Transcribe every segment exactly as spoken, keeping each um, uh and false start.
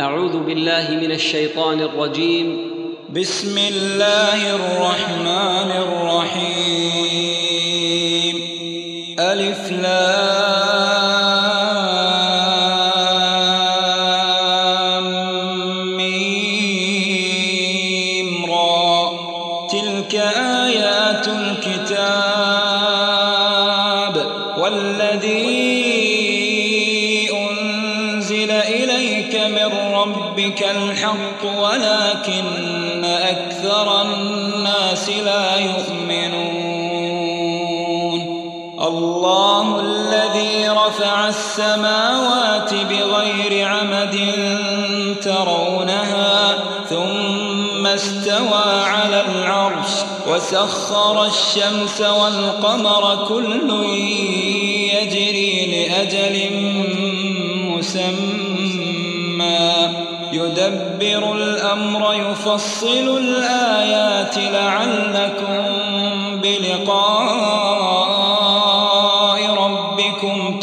أعوذ بالله من الشيطان الرجيم. بسم الله الرحمن الرحيم. ألف لام ميم را. تلك آيات الكتاب والذي أنزل إليك من ربك الحق ولكن أكثر الناس لا يؤمنون. الله الذي رفع السماوات بغير عمد ترونها ثم استوى على العرش وسخر الشمس والقمر كل يجري لأجل مسمى يدبر الأمر يفصل الآيات لعلكم بلقاء ربكم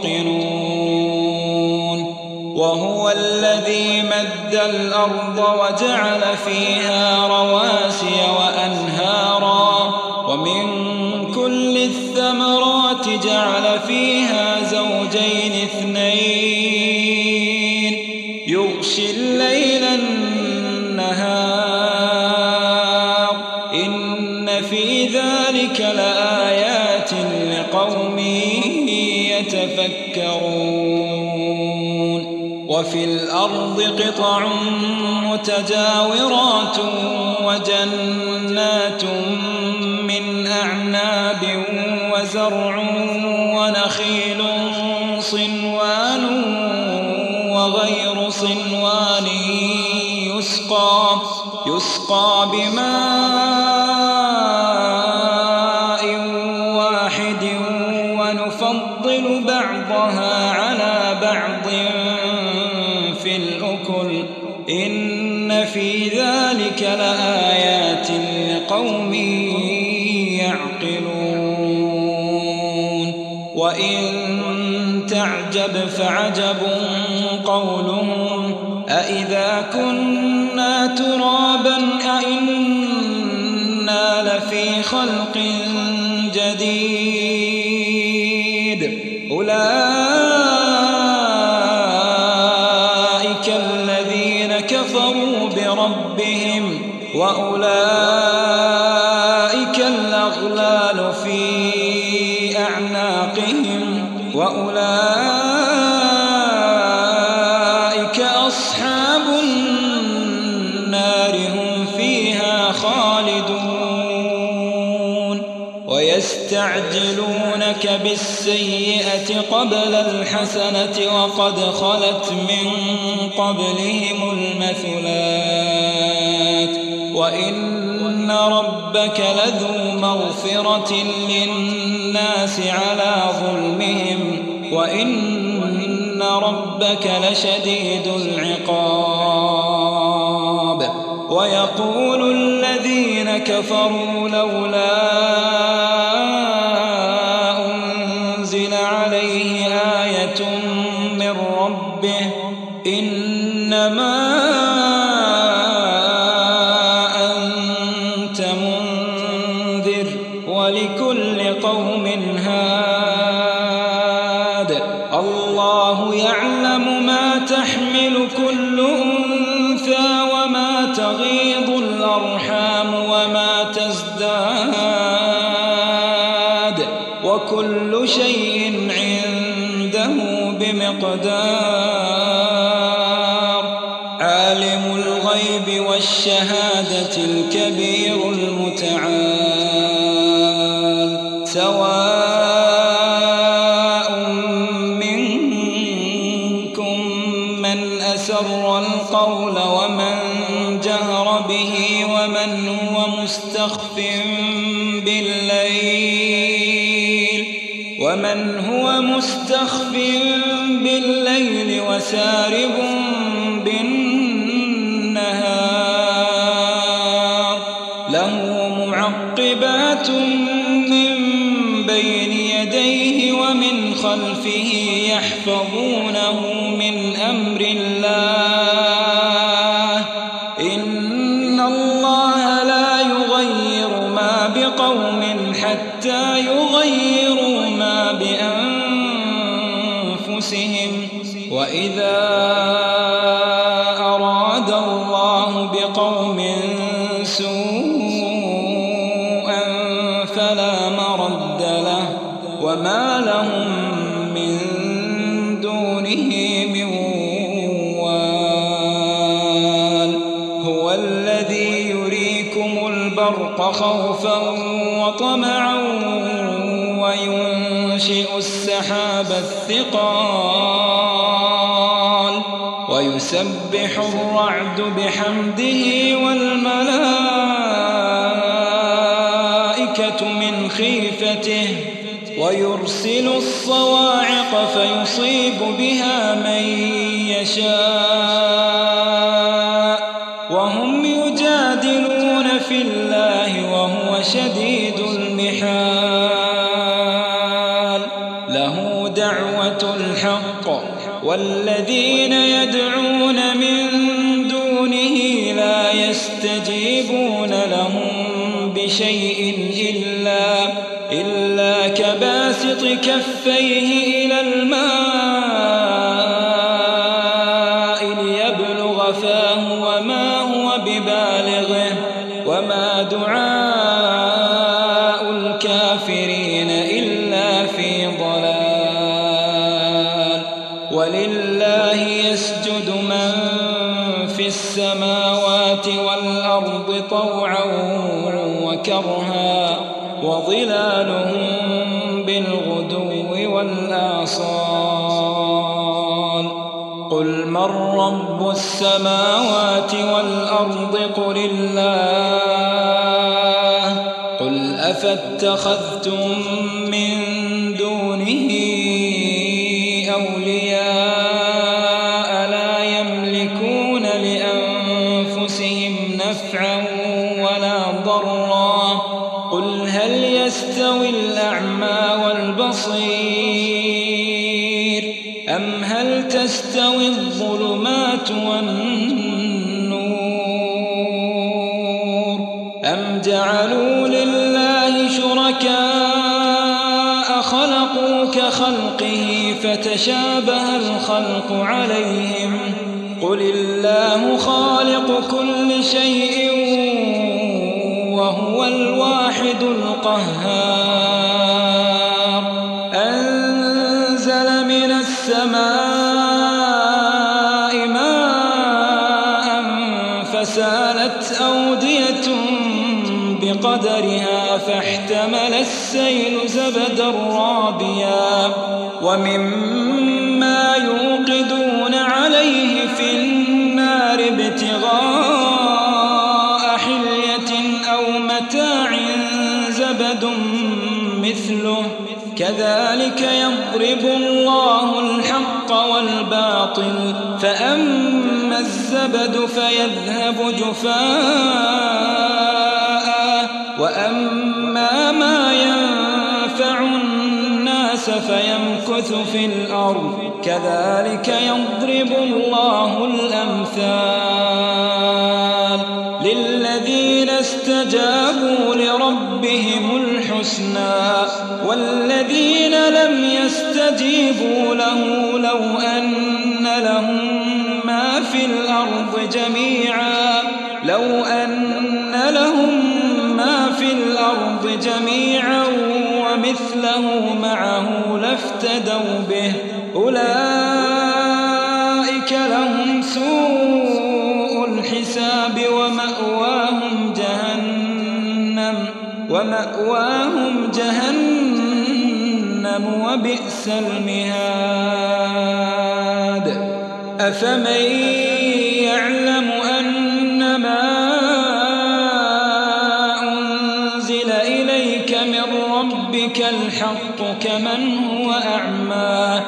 توقنون. وهو الذي مد الأرض وجعل فيها رواسي وأنهارا ومن كل الثمرات جعل فيها زوجين اثنين يغشي الليل النهار إن في ذلك لآيات لقوم يتفكرون. وفي الأرض قطع متجاورات وجنات من أعناب وزرع ونخيل صنوان وغير صنوان يسقى يسقى بماء واحد ونفضل بعضها على بعض في الأكل إن في ذلك لآيات لقوم يعقلون. وإن تعجب فعجب قولهم أإذا كنا ترابا أإنا لفي خلق جديد أولئك الذين كفروا بربهم وأولئك الأغلال في أعناقهم وأولئك أصحاب النار هم فيها خالدون. ويستعجلونك بالسيئة قبل الحسنة وقد خلت من قبلهم المثلات وإن ربك لذو مغفرة للناس على ظلمهم وإن ربك لشديد العقاب. ويقول الذين كفروا لولا أنزل عليه آية من ربه إنما أنت منذر ولكل قوم هاد. الله يعلم ما تحمل كل أنثى وما تغيض الأرحام وما تزداد وكل شيء عنده بمقدار. عالم الغيب والشهادة الكبير المتعال. سواء منكم من أسر القول ومن جهر به ومن هو مستخف بالليل ومن هو مستخف بالليل وسارب بالنهار. له معقبات من بين يديه ومن خلفه يحفظونه من أمر الله وما لهم من دونه من وال. هو الذي يريكم البرق خوفا وطمعا وينشئ السحاب الثقال ويسبح الرعد بحمده والملائكة من خيفته ويرسل الصواعق فيصيب بها من يشاء وهم يجادلون في الله وهو شديد المحال. له دعوة الحق والذين يدعون من دونه لا يستجيبون لهم بشيء إلا, إلا كباسط كفيه إلى الماء ليبلغ فاه وما هو ببالغه وما دعاء الكافرين إلا في ضلال. ولله يسجد من في السماوات والأرض طوعا وكرها وظلالهم بالغدو والآصال. قل من رب السماوات والأرض قل الله. قل أفاتخذتم من دونه أولياء لا يملكون لأنفسهم نفعا ولا ضرا. قل هل يستوي الأعمى والبصير أم هل تستوي الظلمات والنور أم جعلوا لله شركاء خلقوا كخلقه فتشابه الخلق عليهم. قل الله خالق كل شيء وهو الواحد القهار. أنزل من السماء ماء فسالت أودية بقدرها فاحتمل السيل زبدا رابيا ومما يوقدون عليه في النار ابتغاء حلية أو متاع زبد مثله كذلك يضرب الله الحق والباطل فأما الزبد فيذهب جفاء وأما ما ينفع الناس فيمكث في الأرض كذلك يضرب الله الأمثال. للذين استجابوا لربهم الحسنى والذين لم يستجيبوا له لو أن لهم ما في الأرض جميعا لو أن لهم ما في الأرض جميعا ومثله معه لافتدوا به أولئك لهم سوء الحساب ومأواهم جهنم ومأواهم جهنم وبئس المهاد. أفمن يعلم أنما أنزل إليك من ربك الحق كمن هو أعمى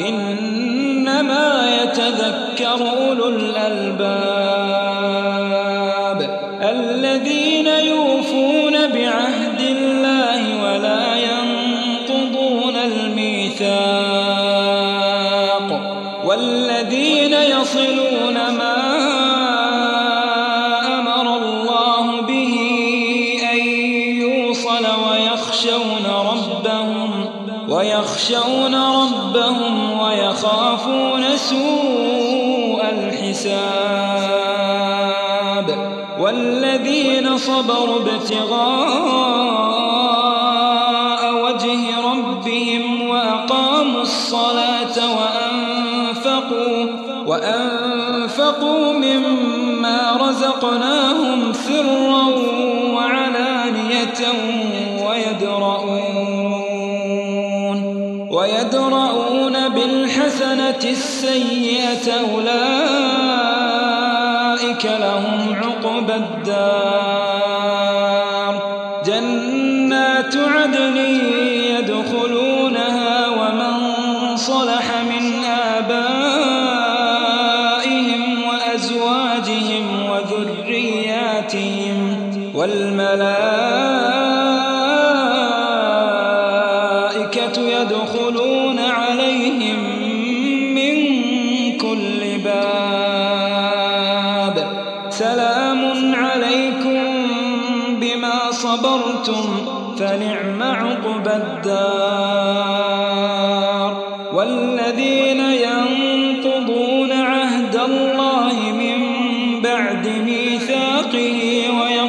إنما يتذكر أولو الألباب الذين يوفون بعهد الله ولا ينقضون الميثاق والذين يصلون ما أمر الله به أن يوصل ويخشون ربهم ويخشون ربهم ويخافون سوء الحساب والذين صبروا ابتغاء وجه ربهم أنفقوا مما رزقناهم سرا وعلانية ويدرؤون, ويدرؤون بالحسنة السيئة أولئك لهم عقبى الدار جنات عدن يدخلونها ومن صلح من آبائهم وأزواجهم وذرياتهم والملائكة يدخلون عليهم من كل باب سلام عليكم بما صبرتم فنعم عقبى الدار. والذين ينقضون عهد الله من بعد ميثاقه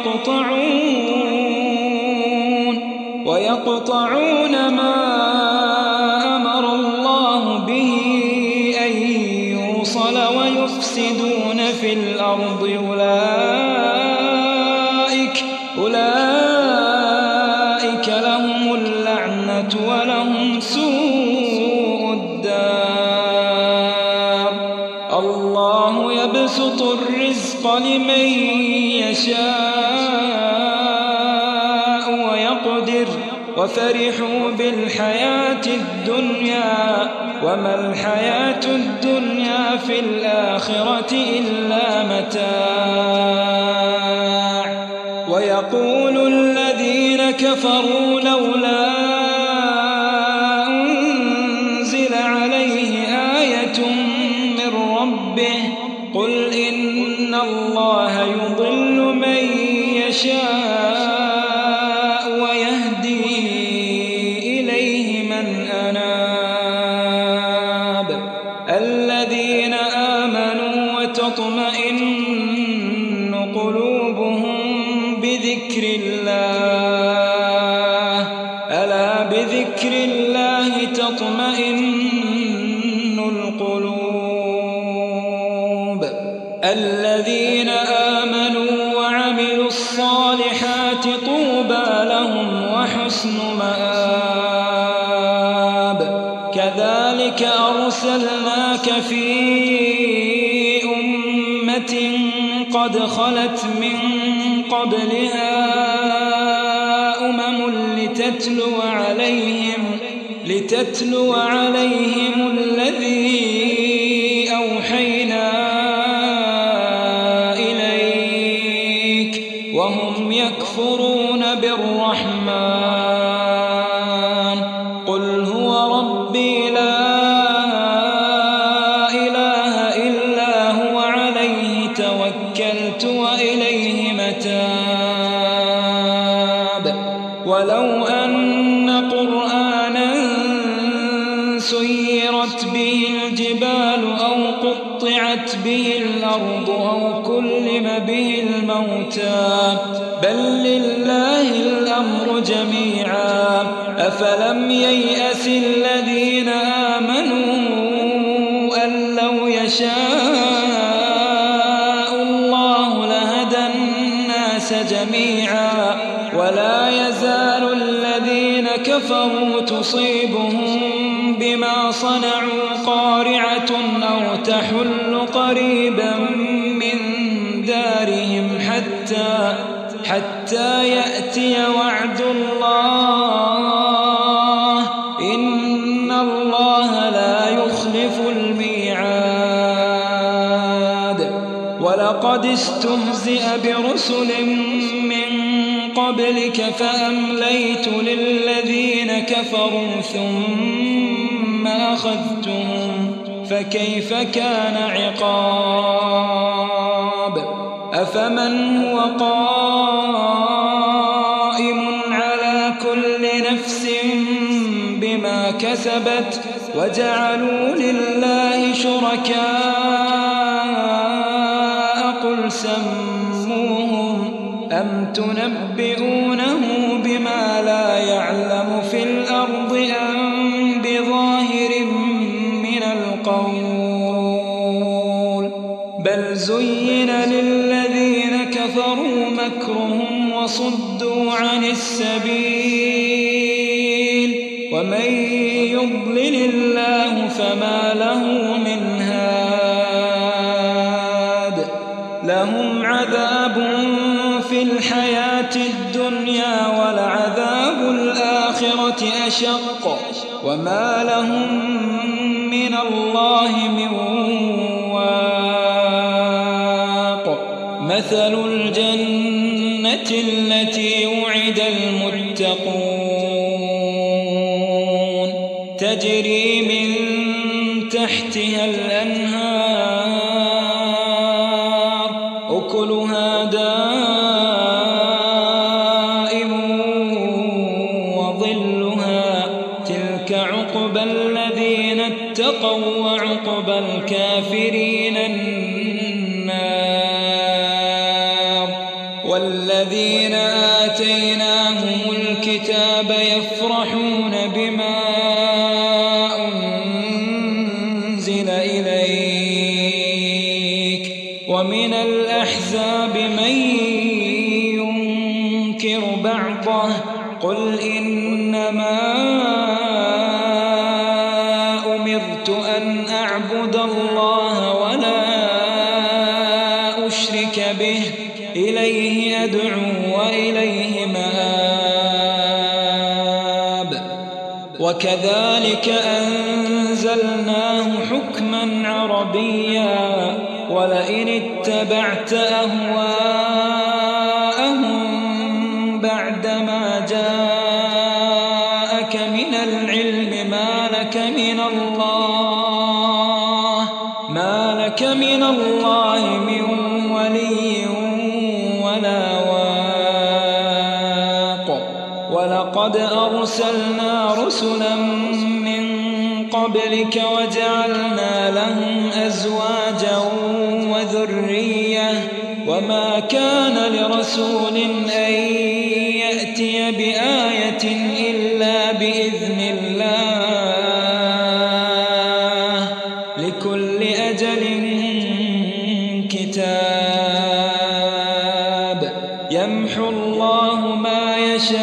ويقطعون ويقطعون ما أمر الله به أن يوصل ويفسدون في الأرض أولئك أولئك لهم اللعنة ولهم سوء الدار. الله يبسط الرزق لمن يشاء ويقدر وفرحوا بالحياة الدنيا وما الحياة الدنيا في الآخرة إلا متاع. ويقول الذين كفروا لولا أنزل عليه آية من ربه قل إن الله يضل من يشاء ويهدي إليه من أناب. الذين آمنوا وتطمئن قلوبهم بذكر الله ألا بذكر الله تطمئن القلوب. الذين آمنوا وعملوا الصالحات طوبى لهم وحسن مآب. كذلك أرسلناك في أمة قد خلت من قبلها أمم لتتلو عليهم لتتلو عليهم الذي أوحينا إليك وهم يكفرون بالرحمن قل هو ربي لا إله إلا هو عليه توكلت وإليه متاب. ولو أن قرآنا سيرت به الجبال أو قطعت به الأرض أو كلم به الموتى بل لله الأمر جميعا أفلم ييأس الذين آمنوا أن لو يشاء الله لهدى الناس جميعا ولا يزال الذين كفروا تصيبهم بما صنعوا قارعة أو تحل قريبا من دارهم حتى حتى يأتي وعد الله إن الله لا يخلف الميعاد. ولقد استهزئ برسل من قبلك فأمليت للذين كفروا ثم أخذتهم فكيف كان عقاب. أفمن هو قائم على كل نفس بما كسبت وجعلوا لله شركاء قل سموهم أم تنبئونه بما لا يعلم في الأرض أم بظاهر من القول بل زين للذين كفروا مكرهم وصدوا عن السبيل ومن يضلل الله فما له من هاد لهم عذاب في الحياة الدنيا ولعذاب الآخرة أشق وما لهم من الله من واق مثل الجنة التي وعد المتقون تجري من تحتها الأنهار أكلها دائم وظلها تلك عقبى الذين اتقوا وعقبى الكافرين النار والذين آتيناهم الكتاب يفرحون بما أنزل إليك ومن الأحزاب من ينكر بعضه قل إنما أمرت أن أعبد الله ولا أشرك به إليه أدعو وإليه مآب وكذلك أنزلناه حكما عربيا ولئن اتبعت أهواءهم بعدما جاءك من العلم ما لك من الله ما لك من الله من ولي ولا واق ولقد أرسلنا رسلا من قبلك وجعلنا لهم أزواجا وذرية وما كان لرسول أن يأتي بآية إلا بإذن الله لكل أجل كتاب يمحو الله ما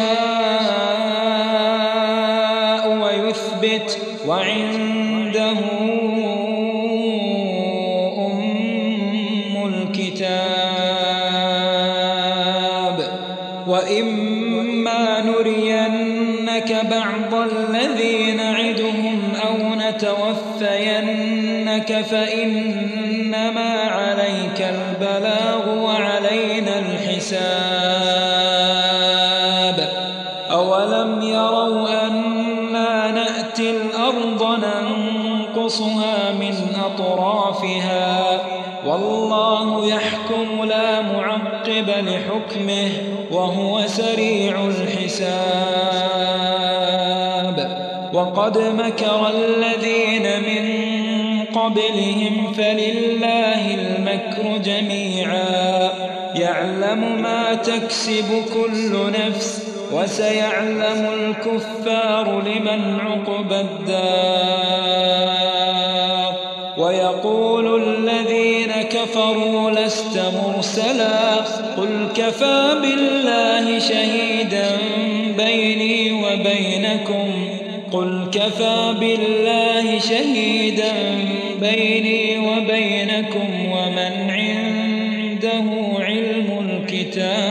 يشاء ويثبت وعنده أم الكتاب وإما نرينك بعض الذي نعدهم أو نتوفينك فإنما عليك البلاغ وعلينا الحساب أولم يروا أنا نأتي الأرض ننقصها من أطرافها والله يحكم لا معقب لحكمه وهو سريع الحساب وقد مكر الذين من قبلهم فلله المكر جميعا يعلم ما تكسب كل نفس وسيعلم الكفار لمن عقبى الدار ويقول الذين كفروا لست مرسلا قل كفى بالله شهيدا بيني وبينكم قل كفى بالله شهيدا بيني وبينكم ومن عنده علم الكتاب